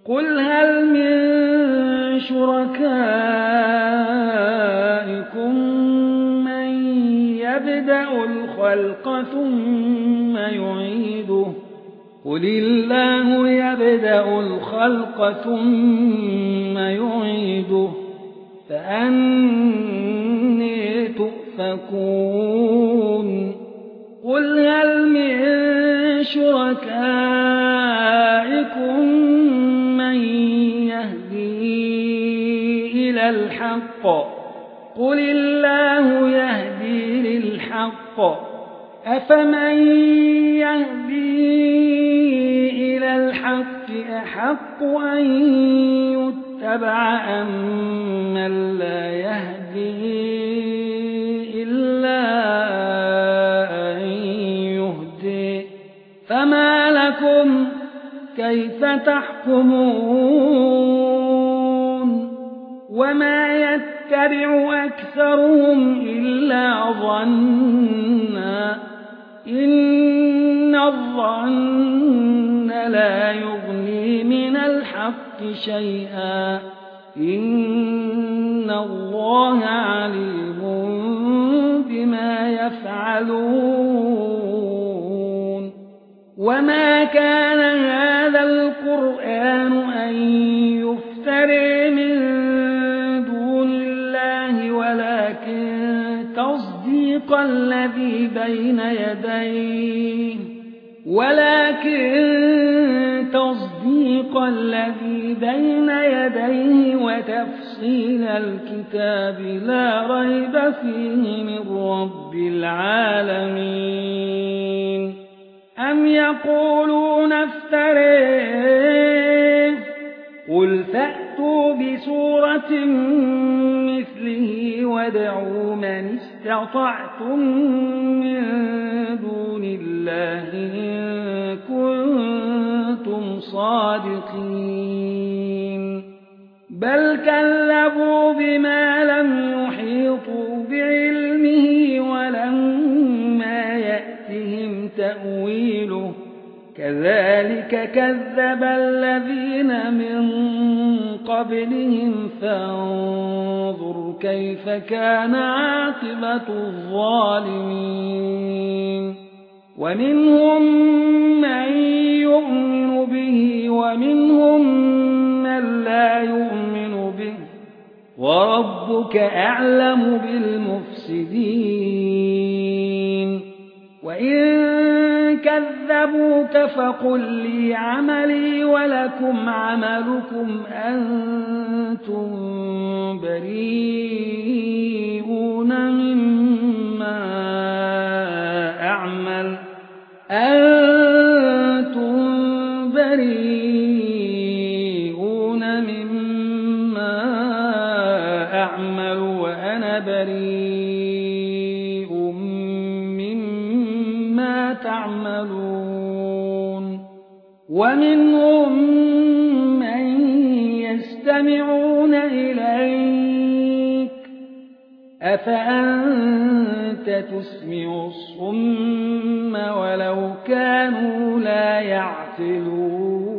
قل هل من شركائكم من يبدأ الخلق ثم يعيده قل الله يبدأ الخلق ثم يعيده فأني تؤفكون قل هل من شركائكم من يهدي إلى الحق قل الله يهدي للحق أفمن يهدي إلى الحق أحق أن يتبع أم من لا يهدي إلا أن يهدي فما لكم كيف تحكمون وما يتبع أكثرهم إلا ظنا إن الظن لا يغني من الحق شيئا إن الله عليم بما يفعلون وما كان هذا القرآن أن يفترى من دون الله ولكن تصديق الذي بين يديه وتفصيل الكتاب لا ريب فيه من رب العالمين أم يقولون افتريه قل فأتوا بسورة مثله وادعوا من استطعتم من دون الله إن كنتم صادقين بل كذبوا بما لم يحيطوا بعلمه ولما يأتهم تأويله كذلك كذب الذين من قبلهم فانظر كيف كان عاقبة الظالمين ومنهم من يؤمن به ومنهم من لا يؤمن به وربك أعلم بالمفسدين وإن كذبوك فقل لي عملي ولكم عملكم أنتم بريئون مما أعمل وأنا بريء مما تعملون ومنهم من يستمعون إليك أفأنت تسمع الصم ولو كانوا لا يعقلون